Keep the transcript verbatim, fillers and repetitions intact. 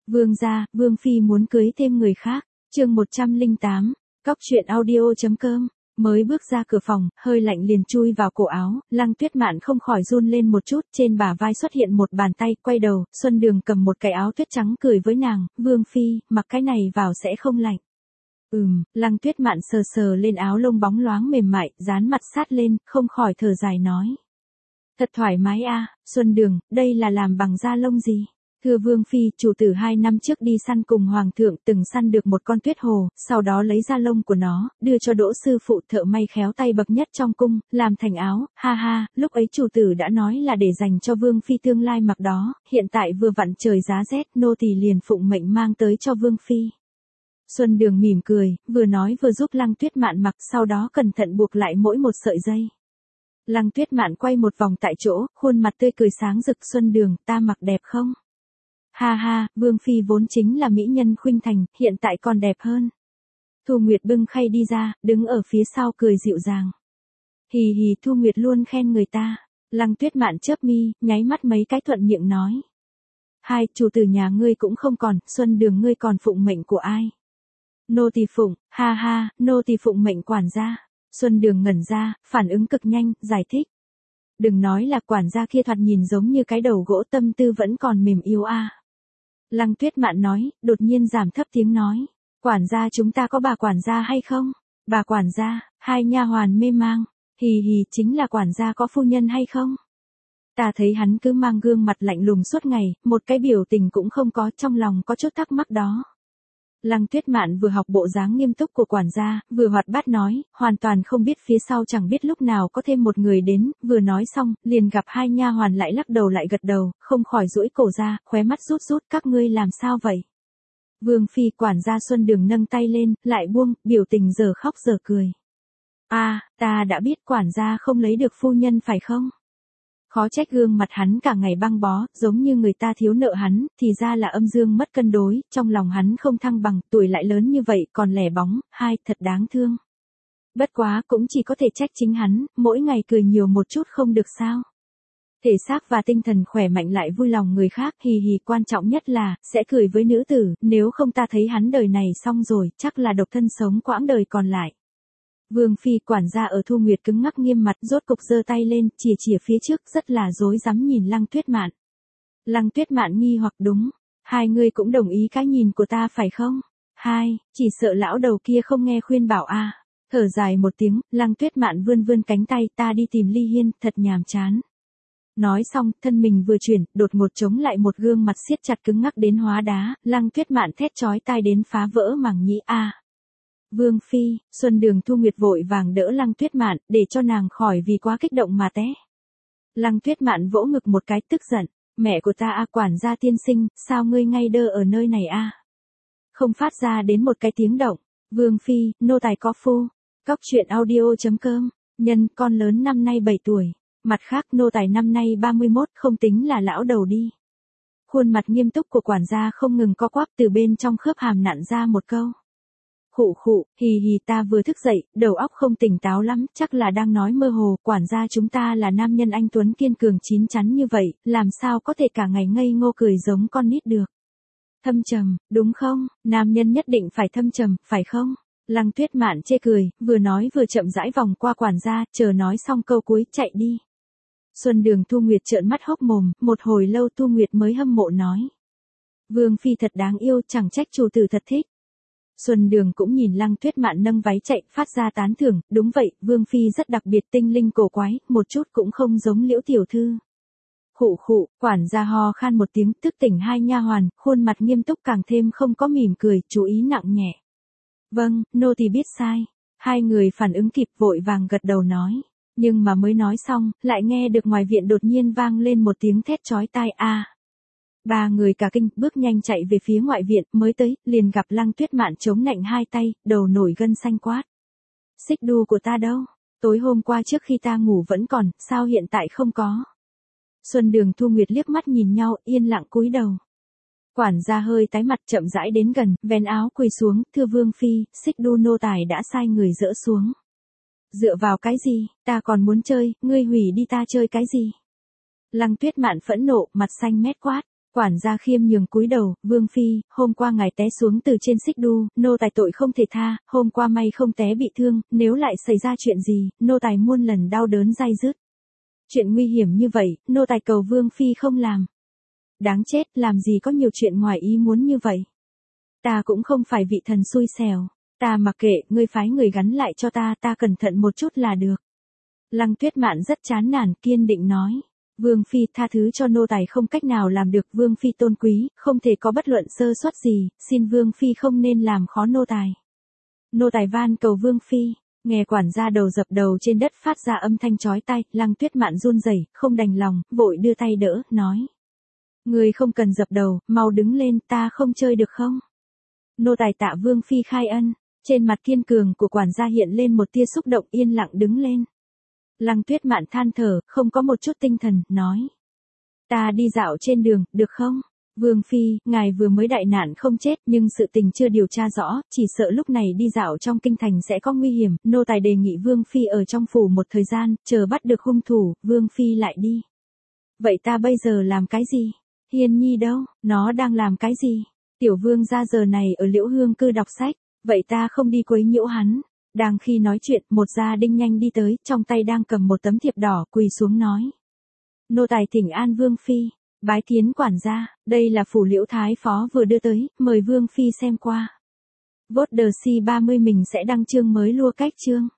Vương gia, Vương phi muốn cưới thêm người khác. Chương một trăm lẻ tám, cóc truyện audio.com. Mới bước ra cửa phòng, hơi lạnh liền chui vào cổ áo, Lăng Tuyết Mạn không khỏi run lên một chút, trên bả vai xuất hiện một bàn tay, quay đầu, Xuân Đường cầm một cái áo tuyết trắng cười với nàng, Vương phi, mặc cái này vào sẽ không lạnh. Ừm, Lăng Tuyết Mạn sờ sờ lên áo lông bóng loáng mềm mại, dán mặt sát lên, không khỏi thở dài nói. Thật thoải mái a, Xuân Đường, đây là làm bằng da lông gì? Thưa Vương phi, chủ tử hai năm trước đi săn cùng Hoàng thượng từng săn được một con tuyết hồ, sau đó lấy da lông của nó, đưa cho Đỗ sư phụ thợ may khéo tay bậc nhất trong cung, làm thành áo, ha ha, lúc ấy chủ tử đã nói là để dành cho Vương phi tương lai mặc đó, hiện tại vừa vặn trời giá rét, nô tỳ liền phụng mệnh mang tới cho Vương phi. Xuân Đường mỉm cười, vừa nói vừa giúp Lăng Tuyết Mạn mặc, sau đó cẩn thận buộc lại mỗi một sợi dây. Lăng Tuyết Mạn quay một vòng tại chỗ, khuôn mặt tươi cười sáng rực, Xuân Đường, ta mặc đẹp không? Ha ha, Vương phi vốn chính là mỹ nhân khuynh thành, hiện tại còn đẹp hơn. Thu Nguyệt bưng khay đi ra, đứng ở phía sau cười dịu dàng. Hì hì, Thu Nguyệt luôn khen người ta. Lăng Tuyết Mạn chớp mi, nháy mắt mấy cái thuận miệng nói. Hai, chủ tử nhà ngươi cũng không còn, Xuân Đường ngươi còn phụng mệnh của ai? Nô tỳ phụng, ha ha, nô tỳ phụng mệnh quản gia. Xuân Đường ngẩn ra, phản ứng cực nhanh, giải thích. Đừng nói là quản gia kia thoạt nhìn giống như cái đầu gỗ, tâm tư vẫn còn mềm yếu a. À. Lăng Tuyết Mạn nói, đột nhiên giảm thấp tiếng nói. Quản gia chúng ta có bà quản gia hay không? Bà quản gia, hai nha hoàn mê mang. Hì hì, chính là quản gia có phu nhân hay không? Ta thấy hắn cứ mang gương mặt lạnh lùng suốt ngày, một cái biểu tình cũng không có, trong lòng có chút thắc mắc đó. Lăng Tuyết Mạn vừa học bộ dáng nghiêm túc của quản gia, vừa hoạt bát nói, hoàn toàn không biết phía sau chẳng biết lúc nào có thêm một người đến, vừa nói xong, liền gặp hai nha hoàn lại lắc đầu lại gật đầu, không khỏi duỗi cổ ra, khóe mắt rút rút, các ngươi làm sao vậy? Vương phi, quản gia Xuân Đường nâng tay lên, lại buông, biểu tình giờ khóc giờ cười. A, à, ta đã biết quản gia không lấy được phu nhân phải không? Khó trách gương mặt hắn cả ngày băng bó, giống như người ta thiếu nợ hắn, thì ra là âm dương mất cân đối, trong lòng hắn không thăng bằng, tuổi lại lớn như vậy, còn lẻ bóng, hai, thật đáng thương. Bất quá cũng chỉ có thể trách chính hắn, mỗi ngày cười nhiều một chút không được sao. Thể xác và tinh thần khỏe mạnh lại vui lòng người khác, hì hì, quan trọng nhất là, sẽ cười với nữ tử, nếu không ta thấy hắn đời này xong rồi, chắc là độc thân sống quãng đời còn lại. Vương phi, quản gia ở Thu Nguyệt cứng ngắc nghiêm mặt, rốt cục giơ tay lên, chìa chìa phía trước, rất là rối rắm nhìn Lăng Tuyết Mạn. Lăng Tuyết Mạn nghi hoặc đúng, hai người cũng đồng ý cái nhìn của ta phải không? Hai, chỉ sợ lão đầu kia không nghe khuyên bảo a. À. Thở dài một tiếng, Lăng Tuyết Mạn vươn vươn cánh tay, ta đi tìm Ly Hiên, thật nhàm chán. Nói xong, thân mình vừa chuyển, đột ngột chống lại một gương mặt siết chặt cứng ngắc đến hóa đá, Lăng Tuyết Mạn thét chói tai đến phá vỡ màng nhĩ a. À. Vương phi, Xuân Đường Thu Nguyệt vội vàng đỡ Lăng Tuyết Mạn, để cho nàng khỏi vì quá kích động mà té. Lăng Tuyết Mạn vỗ ngực một cái tức giận, mẹ của ta a, quản gia tiên sinh, sao ngươi ngay đơ ở nơi này a? Không phát ra đến một cái tiếng động. Vương phi, nô tài có phu. Cóc truyện audio.com, nhân, con lớn năm nay bảy tuổi, mặt khác nô tài năm nay ba mươi mốt, không tính là lão đầu đi. Khuôn mặt nghiêm túc của quản gia không ngừng co quắp, từ bên trong khớp hàm nặn ra một câu. Khụ khụ, hì hì, ta vừa thức dậy, đầu óc không tỉnh táo lắm, chắc là đang nói mơ hồ, quản gia chúng ta là nam nhân anh tuấn kiên cường chín chắn như vậy, làm sao có thể cả ngày ngây ngô cười giống con nít được. Thâm trầm, đúng không, nam nhân nhất định phải thâm trầm, phải không? Lăng Tuyết Mạn chê cười, vừa nói vừa chậm rãi vòng qua quản gia, chờ nói xong câu cuối, chạy đi. Xuân Đường Thu Nguyệt trợn mắt hốc mồm, một hồi lâu Thu Nguyệt mới hâm mộ nói. Vương phi thật đáng yêu, chẳng trách chủ tử thật thích. Xuân Đường cũng nhìn Lăng Tuyết Mạn nâng váy chạy, phát ra tán thưởng, đúng vậy, Vương phi rất đặc biệt, tinh linh cổ quái, một chút cũng không giống Liễu tiểu thư. Khụ khụ, quản gia ho khan một tiếng, thức tỉnh hai nha hoàn, khuôn mặt nghiêm túc càng thêm không có mỉm cười, chú ý nặng nhẹ. Vâng, nô tỳ biết sai. Hai người phản ứng kịp vội vàng gật đầu nói, nhưng mà mới nói xong, lại nghe được ngoài viện đột nhiên vang lên một tiếng thét chói tai a. À. Ba người cả kinh, bước nhanh chạy về phía ngoại viện, mới tới, liền gặp Lăng Tuyết Mạn chống nạnh hai tay, đầu nổi gân xanh quát. Xích đu của ta đâu? Tối hôm qua trước khi ta ngủ vẫn còn, sao hiện tại không có? Xuân Đường Thu Nguyệt liếc mắt nhìn nhau, yên lặng cúi đầu. Quản gia hơi tái mặt chậm rãi đến gần, vén áo quỳ xuống, thưa Vương phi, xích đu nô tài đã sai người dỡ xuống. Dựa vào cái gì, ta còn muốn chơi, ngươi hủy đi ta chơi cái gì? Lăng Tuyết Mạn phẫn nộ, mặt xanh mét quát. Quản gia khiêm nhường cúi đầu, vương phi, hôm qua ngài té xuống từ trên xích đu, nô tài tội không thể tha, hôm qua may không té bị thương, nếu lại xảy ra chuyện gì, nô tài muôn lần đau đớn dai dứt. Chuyện nguy hiểm như vậy, nô tài cầu vương phi không làm. Đáng chết, làm gì có nhiều chuyện ngoài ý muốn như vậy. Ta cũng không phải vị thần xui xẻo, ta mặc kệ, ngươi phái người gắn lại cho ta, ta cẩn thận một chút là được. Lăng Tuyết Mạn rất chán nản, kiên định nói. Vương phi, tha thứ cho nô tài không cách nào làm được, vương phi tôn quý, không thể có bất luận sơ suất gì, xin vương phi không nên làm khó nô tài. Nô tài van cầu vương phi. Nghe quản gia đầu dập đầu trên đất phát ra âm thanh chói tai, Lăng Tuyết Mạn run rẩy, không đành lòng, vội đưa tay đỡ, nói: "Ngươi không cần dập đầu, mau đứng lên, ta không chơi được không?" Nô tài tạ vương phi khai ân. Trên mặt kiên cường của quản gia hiện lên một tia xúc động, yên lặng đứng lên. Lăng Tuyết Mạn than thở, không có một chút tinh thần, nói: "Ta đi dạo trên đường, được không? Vương phi, ngài vừa mới đại nạn không chết, nhưng sự tình chưa điều tra rõ, chỉ sợ lúc này đi dạo trong kinh thành sẽ có nguy hiểm, nô tài đề nghị vương phi ở trong phủ một thời gian, chờ bắt được hung thủ, vương phi lại đi." "Vậy ta bây giờ làm cái gì? Hiên nhi đâu, nó đang làm cái gì?" "Tiểu vương gia giờ này ở Liễu Hương cư đọc sách." "Vậy ta không đi quấy nhiễu hắn." Đang khi nói chuyện, một gia đinh nhanh đi tới, trong tay đang cầm một tấm thiệp đỏ, quỳ xuống nói: "Nô tài thỉnh an vương phi." Bái kiến quản gia, đây là phủ Liễu thái phó vừa đưa tới, mời vương phi xem qua. Vote the C ba mươi mình sẽ đăng chương mới lua cách chương.